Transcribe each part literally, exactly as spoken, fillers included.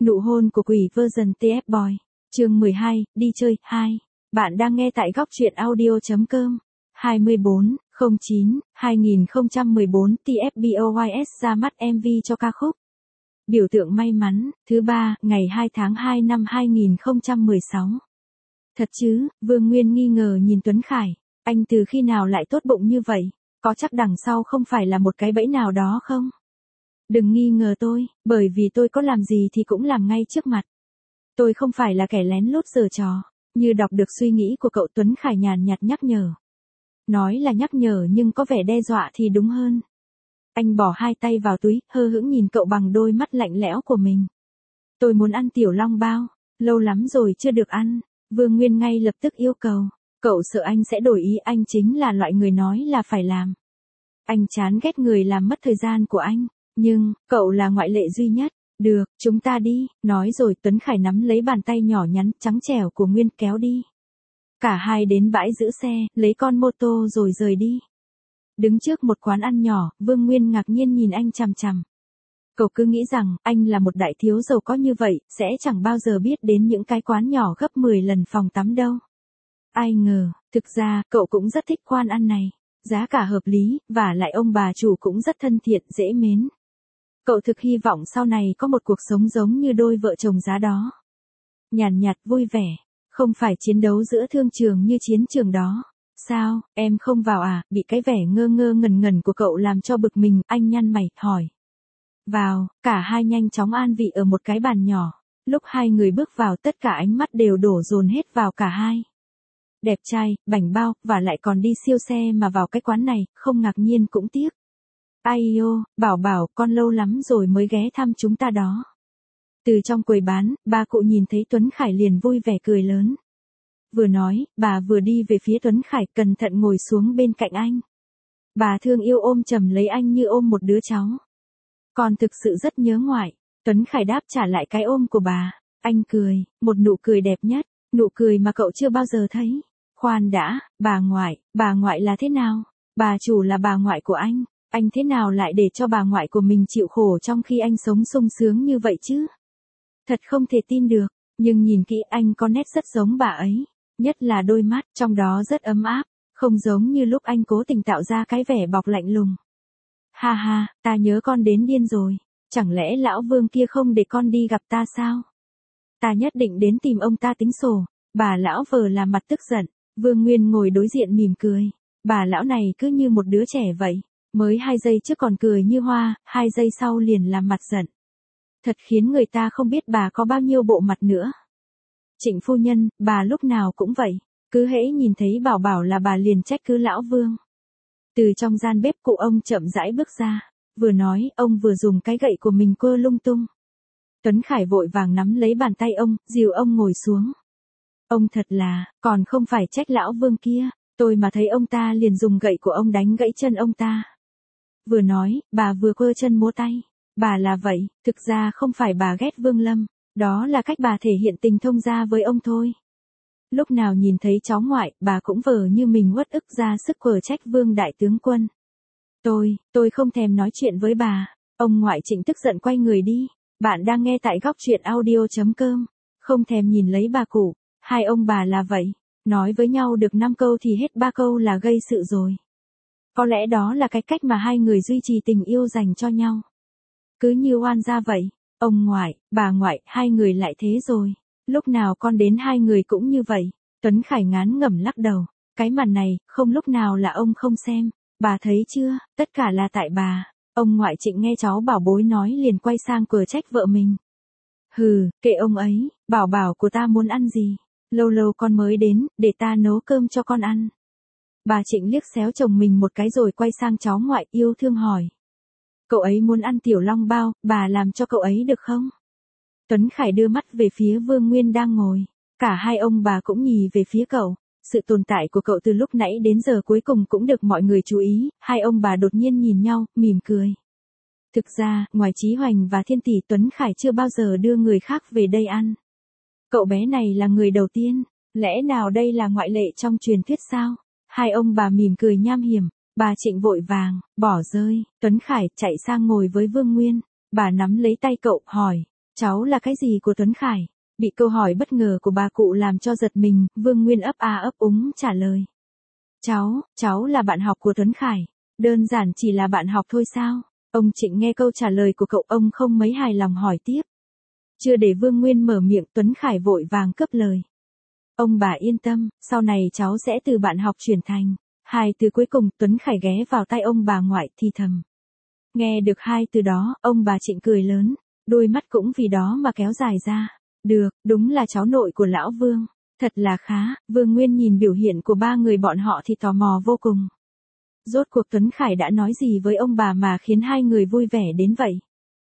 Nụ hôn của quỷ version tê ép Boy. Chương mười hai, đi chơi, hai. Bạn đang nghe tại góc truyện audio.com. hai mươi bốn, không chín, hai nghìn không trăm mười bốn tê ép Boys ra mắt em vê cho ca khúc Biểu tượng may mắn, thứ ba, ngày hai tháng hai năm hai nghìn không trăm mười sáu. Thật chứ, Vương Nguyên nghi ngờ nhìn Tuấn Khải. Anh từ khi nào lại tốt bụng như vậy? Có chắc đằng sau không phải là một cái bẫy nào đó không? Đừng nghi ngờ tôi, bởi vì tôi có làm gì thì cũng làm ngay trước mặt. Tôi không phải là kẻ lén lút giở trò. Như đọc được suy nghĩ của cậu, Tuấn Khải nhàn nhạt nhắc nhở. Nói là nhắc nhở nhưng có vẻ đe dọa thì đúng hơn. Anh bỏ hai tay vào túi, hờ hững nhìn cậu bằng đôi mắt lạnh lẽo của mình. Tôi muốn ăn tiểu long bao, lâu lắm rồi chưa được ăn. Vương Nguyên ngay lập tức yêu cầu. Cậu sợ anh sẽ đổi ý, anh chính là loại người nói là phải làm. Anh chán ghét người làm mất thời gian của anh. Nhưng, cậu là ngoại lệ duy nhất. Được, chúng ta đi. Nói rồi Tuấn Khải nắm lấy bàn tay nhỏ nhắn, trắng trẻo của Nguyên kéo đi. Cả hai đến bãi giữ xe, lấy con mô tô rồi rời đi. Đứng trước một quán ăn nhỏ, Vương Nguyên ngạc nhiên nhìn anh chằm chằm. Cậu cứ nghĩ rằng, anh là một đại thiếu giàu có như vậy, sẽ chẳng bao giờ biết đến những cái quán nhỏ gấp mười lần phòng tắm đâu. Ai ngờ, thực ra, cậu cũng rất thích quán ăn này. Giá cả hợp lý, và lại ông bà chủ cũng rất thân thiện, dễ mến. Cậu thực hy vọng sau này có một cuộc sống giống như đôi vợ chồng giá đó. Nhàn nhạt, vui vẻ. Không phải chiến đấu giữa thương trường như chiến trường đó. Sao, em không vào à? Bị cái vẻ ngơ ngơ ngẩn ngẩn của cậu làm cho bực mình, anh nhăn mày, hỏi. Vào, cả hai nhanh chóng an vị ở một cái bàn nhỏ. Lúc hai người bước vào, tất cả ánh mắt đều đổ dồn hết vào cả hai. Đẹp trai, bảnh bao, và lại còn đi siêu xe mà vào cái quán này, không ngạc nhiên cũng tiếc. Ai ô, bảo bảo, con lâu lắm rồi mới ghé thăm chúng ta đó. Từ trong quầy bán, bà cụ nhìn thấy Tuấn Khải liền vui vẻ cười lớn. Vừa nói, bà vừa đi về phía Tuấn Khải, cẩn thận ngồi xuống bên cạnh anh. Bà thương yêu ôm chầm lấy anh như ôm một đứa cháu. Con thực sự rất nhớ ngoại. Tuấn Khải đáp trả lại cái ôm của bà. Anh cười, một nụ cười đẹp nhất, nụ cười mà cậu chưa bao giờ thấy. Khoan đã, bà ngoại, bà ngoại là thế nào? Bà chủ là bà ngoại của anh, anh thế nào lại để cho bà ngoại của mình chịu khổ trong khi anh sống sung sướng như vậy chứ? Thật không thể tin được, nhưng nhìn kỹ anh có nét rất giống bà ấy, nhất là đôi mắt, trong đó rất ấm áp, không giống như lúc anh cố tình tạo ra cái vẻ bọc lạnh lùng. Ha ha, ta nhớ con đến điên rồi, chẳng lẽ lão Vương kia không để con đi gặp ta sao? Ta nhất định đến tìm ông ta tính sổ. Bà lão vờ làm mặt tức giận. Vương Nguyên ngồi đối diện mỉm cười. Bà lão này cứ như một đứa trẻ vậy. Mới hai giây trước còn cười như hoa, hai giây sau liền làm mặt giận. Thật khiến người ta không biết bà có bao nhiêu bộ mặt nữa. Trịnh phu nhân, bà lúc nào cũng vậy. Cứ hễ nhìn thấy bảo bảo là bà liền trách cứ lão Vương. Từ trong gian bếp, cụ ông chậm rãi bước ra. Vừa nói, ông vừa dùng cái gậy của mình quơ lung tung. Tuấn Khải vội vàng nắm lấy bàn tay ông, dìu ông ngồi xuống. Ông thật là, còn không phải trách lão Vương kia, tôi mà thấy ông ta liền dùng gậy của ông đánh gãy chân ông ta. Vừa nói, bà vừa quơ chân múa tay. Bà là vậy, thực ra không phải bà ghét Vương Lâm, đó là cách bà thể hiện tình thông gia với ông thôi. Lúc nào nhìn thấy cháu ngoại, bà cũng vờ như mình uất ức ra sức quở trách Vương đại tướng quân. Tôi, tôi không thèm nói chuyện với bà. Ông ngoại Trịnh tức giận quay người đi. Bạn đang nghe tại góc truyện audio.com. Không thèm nhìn lấy bà cụ. Hai ông bà là vậy. Nói với nhau được năm câu thì hết ba câu là gây sự rồi. Có lẽ đó là cái cách mà hai người duy trì tình yêu dành cho nhau. Cứ như oan gia vậy. Ông ngoại, bà ngoại, hai người lại thế rồi. Lúc nào con đến hai người cũng như vậy. Tuấn Khải ngán ngẩm lắc đầu. Cái màn này, không lúc nào là ông không xem. Bà thấy chưa, tất cả là tại bà. Ông ngoại Trịnh nghe cháu bảo bối nói liền quay sang quở trách vợ mình. Hừ, kệ ông ấy, bảo bảo của ta muốn ăn gì? Lâu lâu con mới đến, để ta nấu cơm cho con ăn. Bà Trịnh liếc xéo chồng mình một cái rồi quay sang cháu ngoại yêu thương hỏi. Cậu ấy muốn ăn tiểu long bao, bà làm cho cậu ấy được không? Tuấn Khải đưa mắt về phía Vương Nguyên đang ngồi. Cả hai ông bà cũng nhì về phía cậu. Sự tồn tại của cậu từ lúc nãy đến giờ cuối cùng cũng được mọi người chú ý. Hai ông bà đột nhiên nhìn nhau, mỉm cười. Thực ra, ngoài Chí Hoành và Thiên Tỷ, Tuấn Khải chưa bao giờ đưa người khác về đây ăn. Cậu bé này là người đầu tiên. Lẽ nào đây là ngoại lệ trong truyền thuyết sao? Hai ông bà mỉm cười nham hiểm. Bà Trịnh vội vàng, bỏ rơi. Tuấn Khải chạy sang ngồi với Vương Nguyên. Bà nắm lấy tay cậu, hỏi. Cháu là cái gì của Tuấn Khải? Bị câu hỏi bất ngờ của bà cụ làm cho giật mình, Vương Nguyên ấp a ấp úng trả lời. Cháu, cháu là bạn học của Tuấn Khải. Đơn giản chỉ là bạn học thôi sao? Ông Trịnh nghe câu trả lời của cậu, ông không mấy hài lòng hỏi tiếp. Chưa để Vương Nguyên mở miệng, Tuấn Khải vội vàng cướp lời. Ông bà yên tâm, sau này cháu sẽ từ bạn học chuyển thành. Hai từ cuối cùng Tuấn Khải ghé vào tai ông bà ngoại thì thầm. Nghe được hai từ đó, ông bà Trịnh cười lớn, đôi mắt cũng vì đó mà kéo dài ra. Được, đúng là cháu nội của lão Vương. Thật là khá, Vương Nguyên nhìn biểu hiện của ba người bọn họ thì tò mò vô cùng. Rốt cuộc Tuấn Khải đã nói gì với ông bà mà khiến hai người vui vẻ đến vậy?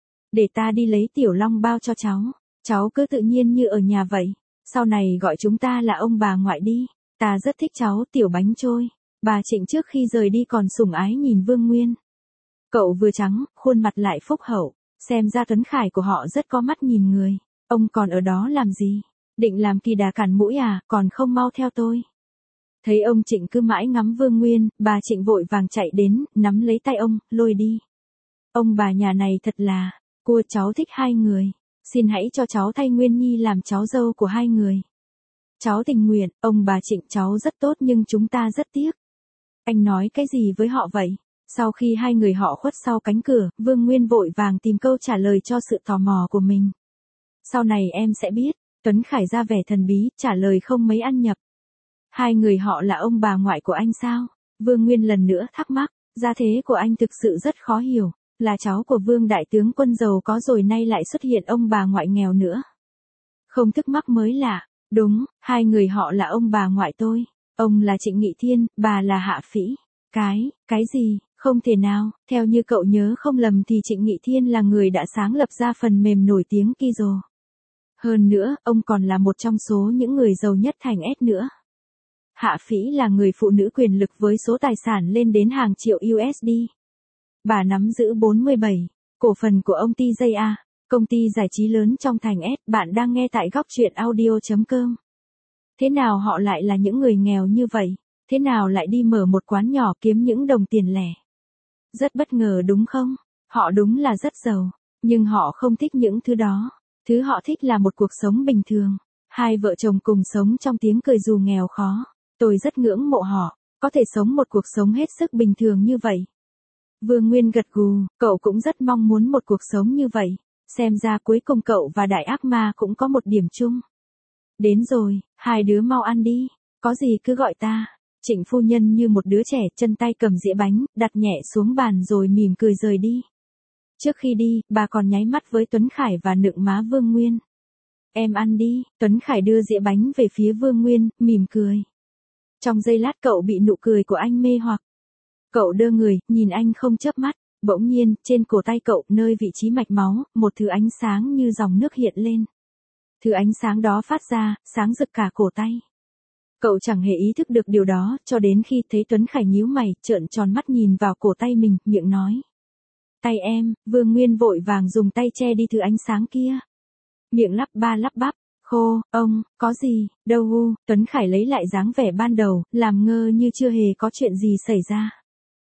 Để ta đi lấy tiểu long bao cho cháu, cháu cứ tự nhiên như ở nhà vậy, sau này gọi chúng ta là ông bà ngoại đi, ta rất thích cháu tiểu bánh trôi. Bà Trịnh trước khi rời đi còn sủng ái nhìn Vương Nguyên. Cậu vừa trắng, khuôn mặt lại phúc hậu, xem ra Tuấn Khải của họ rất có mắt nhìn người. Ông còn ở đó làm gì? Định làm kỳ đà cản mũi à, còn không mau theo tôi. Thấy ông Trịnh cứ mãi ngắm Vương Nguyên, bà Trịnh vội vàng chạy đến, nắm lấy tay ông, lôi đi. Ông bà nhà này thật là, cua cháu thích hai người, xin hãy cho cháu thay Nguyên Nhi làm cháu dâu của hai người. Cháu tình nguyện, ông bà Trịnh cháu rất tốt nhưng chúng ta rất tiếc. Anh nói cái gì với họ vậy? Sau khi hai người họ khuất sau cánh cửa, Vương Nguyên vội vàng tìm câu trả lời cho sự tò mò của mình. Sau này em sẽ biết, Tuấn Khải ra vẻ thần bí, trả lời không mấy ăn nhập. Hai người họ là ông bà ngoại của anh sao? Vương Nguyên lần nữa thắc mắc, gia thế của anh thực sự rất khó hiểu, là cháu của Vương đại tướng quân giàu có rồi nay lại xuất hiện ông bà ngoại nghèo nữa. Không thức mắc mới lạ, đúng, hai người họ là ông bà ngoại tôi, ông là Trịnh Nghị Thiên, bà là Hạ Phỉ. Cái, cái gì, không thể nào, theo như cậu nhớ không lầm thì Trịnh Nghị Thiên là người đã sáng lập ra phần mềm nổi tiếng Kizo. Hơn nữa, ông còn là một trong số những người giàu nhất thành S nữa. Hạ Phỉ là người phụ nữ quyền lực với số tài sản lên đến hàng triệu u ét đê. Bà nắm giữ bốn mươi bảy cổ phần của ông tê gi a, công ty giải trí lớn trong thành S. Bạn đang nghe tại góc truyện audio chấm com. Thế nào họ lại là những người nghèo như vậy? Thế nào lại đi mở một quán nhỏ kiếm những đồng tiền lẻ? Rất bất ngờ đúng không? Họ đúng là rất giàu, nhưng họ không thích những thứ đó. Thứ họ thích là một cuộc sống bình thường. Hai vợ chồng cùng sống trong tiếng cười dù nghèo khó. Tôi rất ngưỡng mộ họ, có thể sống một cuộc sống hết sức bình thường như vậy. Vương Nguyên gật gù, cậu cũng rất mong muốn một cuộc sống như vậy. Xem ra cuối cùng cậu và đại ác ma cũng có một điểm chung. Đến rồi, hai đứa mau ăn đi, có gì cứ gọi ta. Trịnh phu nhân như một đứa trẻ, chân tay cầm dĩa bánh, đặt nhẹ xuống bàn rồi mỉm cười rời đi. Trước khi đi, bà còn nháy mắt với Tuấn Khải và nựng má Vương Nguyên. Em ăn đi, Tuấn Khải đưa dĩa bánh về phía Vương Nguyên, mỉm cười. Trong giây lát cậu bị nụ cười của anh mê hoặc. Cậu đơ người, nhìn anh không chớp mắt, bỗng nhiên, trên cổ tay cậu, nơi vị trí mạch máu, một thứ ánh sáng như dòng nước hiện lên. Thứ ánh sáng đó phát ra, sáng rực cả cổ tay. Cậu chẳng hề ý thức được điều đó, cho đến khi thấy Tuấn Khải nhíu mày, trợn tròn mắt nhìn vào cổ tay mình, miệng nói. Tay em, Vương Nguyên vội vàng dùng tay che đi thứ ánh sáng kia. Miệng lắp ba lắp bắp, khô, ông, có gì, đâu u, Tuấn Khải lấy lại dáng vẻ ban đầu, làm ngơ như chưa hề có chuyện gì xảy ra.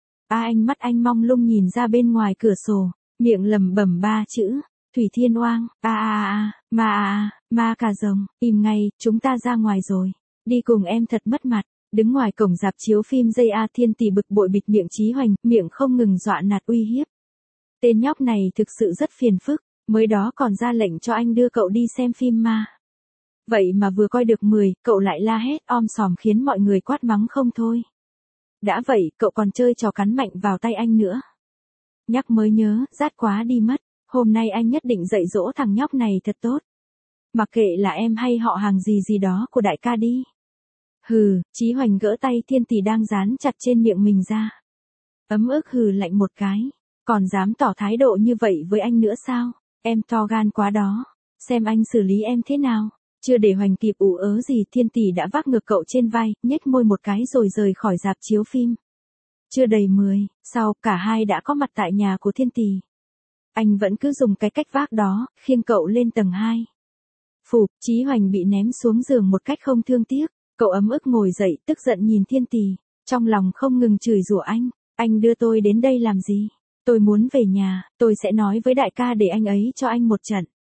A anh mắt anh mong lung nhìn ra bên ngoài cửa sổ, miệng lẩm bẩm ba chữ, Thủy Thiên Oang, a a a, ma a a, ma cà rồng, im ngay, chúng ta ra ngoài rồi, đi cùng em thật mất mặt. Đứng ngoài cổng rạp chiếu phim dây A Thiên Tỷ bực bội bịt miệng Chí Hoành, miệng không ngừng dọa nạt uy hiếp. Tên nhóc này thực sự rất phiền phức, mới đó còn ra lệnh cho anh đưa cậu đi xem phim ma. Vậy mà vừa coi được mười, cậu lại la hét om sòm khiến mọi người quát mắng không thôi. Đã vậy, cậu còn chơi trò cắn mạnh vào tay anh nữa. Nhắc mới nhớ, rát quá đi mất, hôm nay anh nhất định dạy dỗ thằng nhóc này thật tốt. Mặc kệ là em hay họ hàng gì gì đó của đại ca đi. Hừ, Chí Hoành gỡ tay Thiên Tỷ đang dán chặt trên miệng mình ra. Ấm ức hừ lạnh một cái, còn dám tỏ thái độ như vậy với anh nữa sao? Em to gan quá đó, xem anh xử lý em thế nào. Chưa để Hoành kịp ủ ớ gì, Thiên Tỷ đã vác ngược cậu trên vai, nhếch môi một cái rồi rời khỏi rạp chiếu phim. Chưa đầy mười, sau, cả hai đã có mặt tại nhà của Thiên Tỷ. Anh vẫn cứ dùng cái cách vác đó, khiêng cậu lên tầng hai. Phụp, Chí Hoành bị ném xuống giường một cách không thương tiếc. Cậu ấm ức ngồi dậy, tức giận nhìn Thiên Tỷ, trong lòng không ngừng chửi rủa anh. Anh đưa tôi đến đây làm gì? Tôi muốn về nhà, tôi sẽ nói với đại ca để anh ấy cho anh một trận.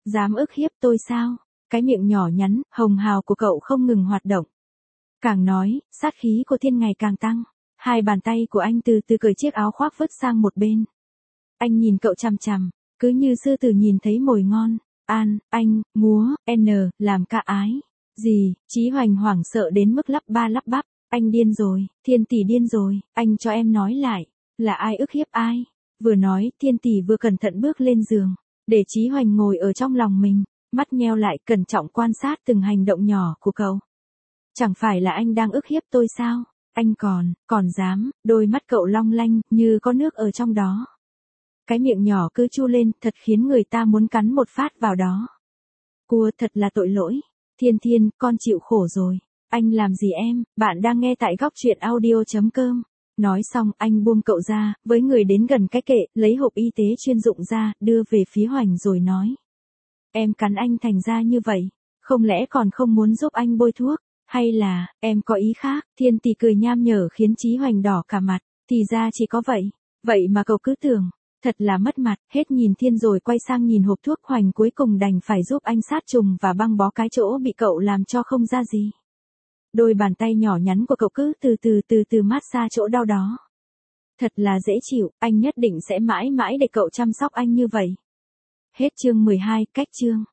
Dám ức hiếp tôi sao? Cái miệng nhỏ nhắn, hồng hào của cậu không ngừng hoạt động. Càng nói, sát khí của Thiên ngày càng tăng. Hai bàn tay của anh từ từ cởi chiếc áo khoác vứt sang một bên. Anh nhìn cậu chằm chằm, cứ như sư tử nhìn thấy mồi ngon. An, anh, múa, N, làm ca ái. Gì? Chí Hoành hoảng sợ đến mức lắp ba lắp bắp. Anh điên rồi, Thiên tỷ điên rồi, anh cho em nói lại. Là ai ức hiếp ai? Vừa nói, Thiên tỷ vừa cẩn thận bước lên giường. Để Chí Hoành ngồi ở trong lòng mình. Mắt nheo lại cẩn trọng quan sát từng hành động nhỏ của cậu. Chẳng phải là anh đang ức hiếp tôi sao? Anh còn, còn dám, đôi mắt cậu long lanh, như có nước ở trong đó. Cái miệng nhỏ cứ chu lên, thật khiến người ta muốn cắn một phát vào đó. Cua, thật là tội lỗi. Thiên Thiên, con chịu khổ rồi. Anh làm gì em? Bạn đang nghe tại góc truyện audio.com. Nói xong, anh buông cậu ra, với người đến gần cái kệ, lấy hộp y tế chuyên dụng ra, đưa về phía Hoành rồi nói. Em cắn anh thành ra như vậy, không lẽ còn không muốn giúp anh bôi thuốc? Hay là, em có ý khác? Thiên tỷ cười nham nhở khiến Chí Hoành đỏ cả mặt. Thì ra chỉ có vậy. Vậy mà cậu cứ tưởng. Thật là mất mặt. Hết nhìn Thiên rồi quay sang nhìn hộp thuốc. Hoành cuối cùng đành phải giúp anh sát trùng và băng bó cái chỗ bị cậu làm cho không ra gì. Đôi bàn tay nhỏ nhắn của cậu cứ từ từ từ từ mát xa chỗ đau đó. Thật là dễ chịu. Anh nhất định sẽ mãi mãi để cậu chăm sóc anh như vậy. Hết chương mười hai, cách chương.